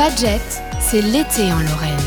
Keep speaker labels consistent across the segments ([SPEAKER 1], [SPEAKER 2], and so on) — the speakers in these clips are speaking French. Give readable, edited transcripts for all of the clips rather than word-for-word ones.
[SPEAKER 1] Fadjet, c'est l'été en Lorraine.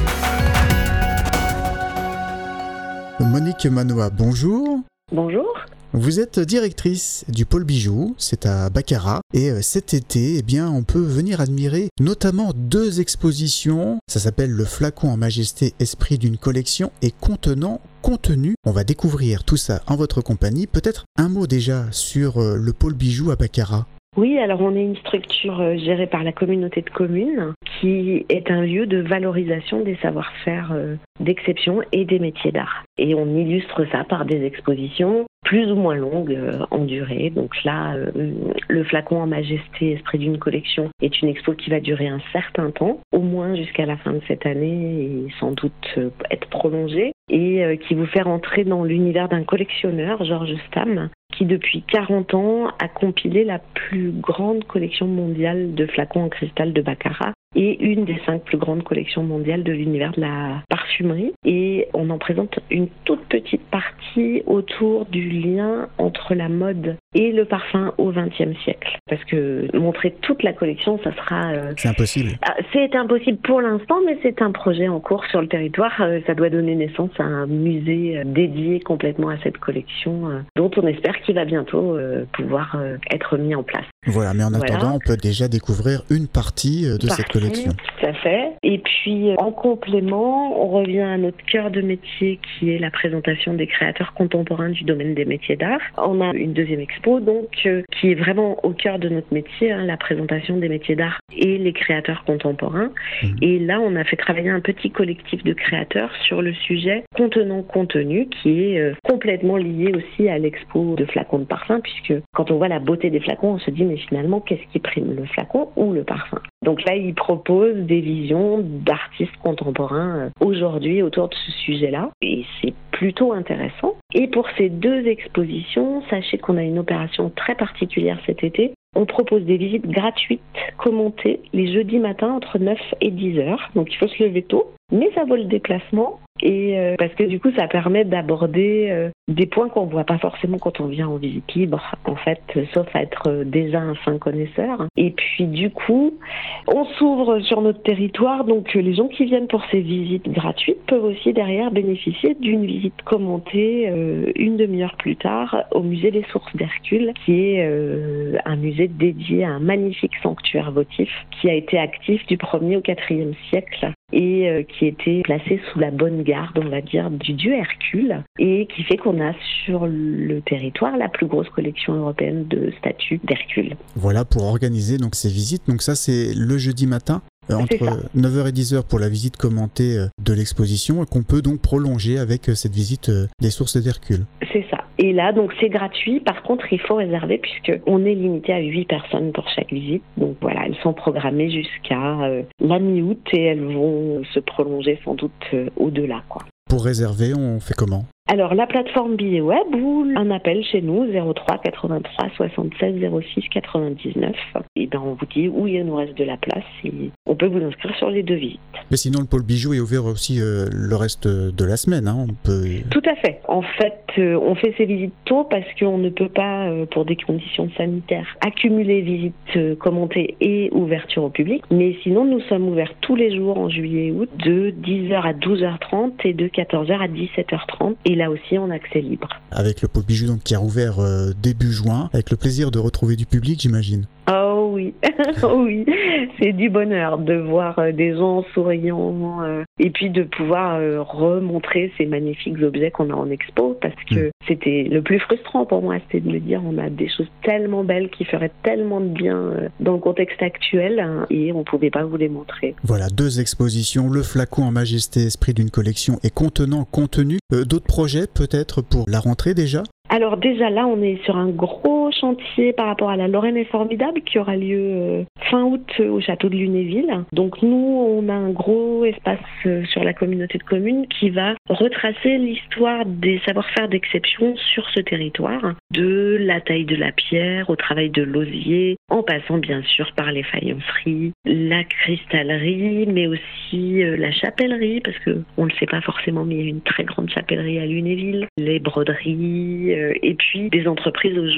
[SPEAKER 2] Monique Manoa, bonjour.
[SPEAKER 3] Bonjour.
[SPEAKER 2] Vous êtes directrice du pôle bijoux, c'est à Baccarat, et cet été, on peut venir admirer notamment 2 expositions. Ça s'appelle Le Flacon en Majesté, esprit d'une collection et contenant contenu. On va découvrir tout ça en votre compagnie. Peut-être un mot déjà sur le pôle bijoux à Baccarat.
[SPEAKER 3] Oui, alors on est une structure gérée par la communauté de communes qui est un lieu de valorisation des savoir-faire d'exception et des métiers d'art. Et on illustre ça par des expositions plus ou moins longues en durée. Donc là, le Flacon en Majesté, esprit d'une collection est une expo qui va durer un certain temps, au moins jusqu'à la fin de cette année et sans doute être prolongée, et qui vous fait rentrer dans l'univers d'un collectionneur, Georges Stamm, qui depuis 40 ans a compilé la plus grande collection mondiale de flacons en cristal de Baccarat et une des 5 plus grandes collections mondiales de l'univers de la parfumerie. Et on en présente une toute petite partie autour du lien entre la mode et le parfum au XXe siècle. Parce que montrer toute la collection, ça sera...
[SPEAKER 2] C'est impossible.
[SPEAKER 3] C'est impossible pour l'instant, mais c'est un projet en cours sur le territoire. Ça doit donner naissance à un musée dédié complètement à cette collection, dont on espère qu'il va bientôt pouvoir être mis en place.
[SPEAKER 2] Voilà, mais en attendant, on peut déjà découvrir une partie de cette collection.
[SPEAKER 3] Tout à fait. Et puis, en complément, on revient à notre cœur de métier qui est la présentation des créateurs contemporains du domaine des métiers d'art. On a une deuxième expo, donc, qui est vraiment au cœur de notre métier, la présentation des métiers d'art et les créateurs contemporains. Et là, on a fait travailler un petit collectif de créateurs sur le sujet contenant contenu, qui est complètement lié aussi à l'expo de flacons de parfum, puisque quand on voit la beauté des flacons, on se dit, mais finalement, qu'est-ce qui prime, le flacon ou le parfum? Donc là, il propose des visions d'artistes contemporains aujourd'hui autour de ce sujet-là. Et c'est plutôt intéressant. Et pour ces 2 expositions, sachez qu'on a une opération très particulière cet été. On propose des visites gratuites commentées les jeudis matins entre 9 et 10 heures. Donc il faut se lever tôt, mais ça vaut le déplacement. Et parce que du coup, ça permet d'aborder des points qu'on ne voit pas forcément quand on vient en visite libre, en fait, sauf à être déjà un fin connaisseur. Et puis du coup, on s'ouvre sur notre territoire, donc les gens qui viennent pour ces visites gratuites peuvent aussi derrière bénéficier d'une visite commentée une demi-heure plus tard au musée des Sources d'Hercule, qui est un musée dédié à un magnifique sanctuaire votif qui a été actif du 1er au 4e siècle et qui était placé sous la bonne garde, on va dire, du dieu Hercule, et qui fait qu'on a sur le territoire la plus grosse collection européenne de statues d'Hercule.
[SPEAKER 2] Voilà pour organiser donc ces visites. Donc ça, c'est le jeudi matin entre 9h et 10h pour la visite commentée de l'exposition, et qu'on peut donc prolonger avec cette visite des sources d'Hercule.
[SPEAKER 3] C'est ça. Et là, donc c'est gratuit. Par contre, il faut réserver puisqu'on est limité à 8 personnes pour chaque visite. Donc voilà, elles sont programmées jusqu'à la mi-août et elles vont se prolonger sans doute au-delà, quoi.
[SPEAKER 2] Pour réserver, on fait comment ?
[SPEAKER 3] Alors, la plateforme billet web ou un appel chez nous, 03 83 76 06 99. Et on vous dit où il nous reste de la place et on peut vous inscrire sur les 2 visites.
[SPEAKER 2] Mais sinon, le pôle bijoux est ouvert aussi le reste de la semaine. On peut...
[SPEAKER 3] Tout à fait. En fait, on fait ces visites tôt parce qu'on ne peut pas, pour des conditions sanitaires, accumuler visites commentées et ouverture au public. Mais sinon, nous sommes ouverts tous les jours en juillet et août de 10h à 12h30 et de 14h à 17h30. Et là aussi en accès libre. Avec
[SPEAKER 2] le pôle bijoux donc, qui a rouvert début juin, avec le plaisir de retrouver du public, j'imagine.
[SPEAKER 3] Oh oui, oui, c'est du bonheur de voir des gens souriants et puis de pouvoir remontrer ces magnifiques objets qu'on a en expo, parce que c'était le plus frustrant pour moi, c'était de me dire on a des choses tellement belles qui feraient tellement de bien dans le contexte actuel et on ne pouvait pas vous les montrer.
[SPEAKER 2] Voilà, 2 expositions, le flacon en majesté, esprit d'une collection et contenant contenu. D'autres projets peut-être pour la rentrée déjà ?
[SPEAKER 3] Alors déjà là, on est sur un gros chantier par rapport à la Lorraine est formidable qui aura lieu fin août au château de Lunéville. Donc nous, on a un gros espace sur la communauté de communes qui va retracer l'histoire des savoir-faire d'exception sur ce territoire, de la taille de la pierre au travail de l'osier, en passant bien sûr par les faïenceries, la cristallerie, mais aussi la chapellerie, parce que on le sait pas forcément, mais il y a une très grande chapellerie à Lunéville, les broderies, et puis des entreprises aujourd'hui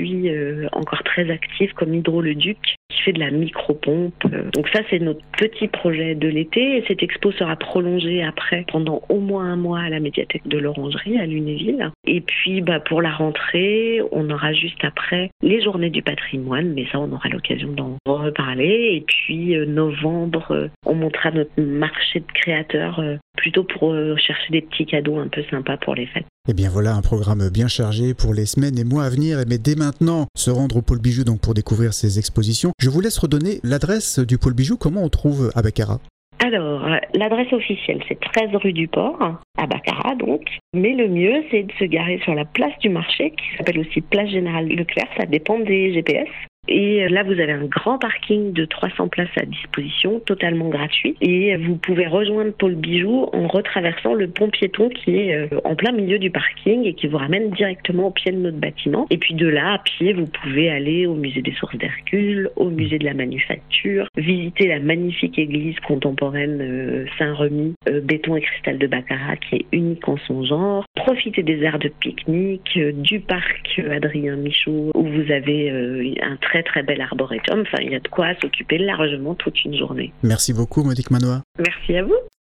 [SPEAKER 3] produits encore très actifs comme Hydro-le-Duc qui fait de la micro-pompe. Donc ça, c'est notre petit projet de l'été. Et cette expo sera prolongée après pendant au moins un mois à la médiathèque de l'Orangerie à Lunéville. Et puis pour la rentrée, on aura juste après les journées du patrimoine, mais ça on aura l'occasion d'en reparler. Et puis novembre, on montrera notre marché de créateurs plutôt pour chercher des petits cadeaux un peu sympas pour les fêtes.
[SPEAKER 2] Et bien voilà un programme bien chargé pour les semaines et mois à venir, mais dès maintenant se rendre au Pôle Bijou donc pour découvrir ces expositions. Je vous laisse redonner l'adresse du Pôle Bijou, comment on trouve à Baccarat?
[SPEAKER 3] Alors, l'adresse officielle, c'est 13 rue du Port, à Baccarat donc. Mais le mieux, c'est de se garer sur la place du marché, qui s'appelle aussi Place Générale Leclerc, ça dépend des GPS. Et là, vous avez un grand parking de 300 places à disposition, totalement gratuit. Et vous pouvez rejoindre Pôle Bijou en retraversant le pont piéton qui est en plein milieu du parking et qui vous ramène directement au pied de notre bâtiment. Et puis de là, à pied, vous pouvez aller au musée des sources d'Hercule, au musée de la manufacture, visiter la magnifique église contemporaine Saint-Remy, béton et cristal de Baccarat, qui est unique en son genre. Profiter des aires de pique-nique, du parc Adrien Michaud, où vous avez un très très bel arboretum. Enfin, il y a de quoi s'occuper largement toute une journée.
[SPEAKER 2] Merci beaucoup, Monique Manois.
[SPEAKER 3] Merci à vous.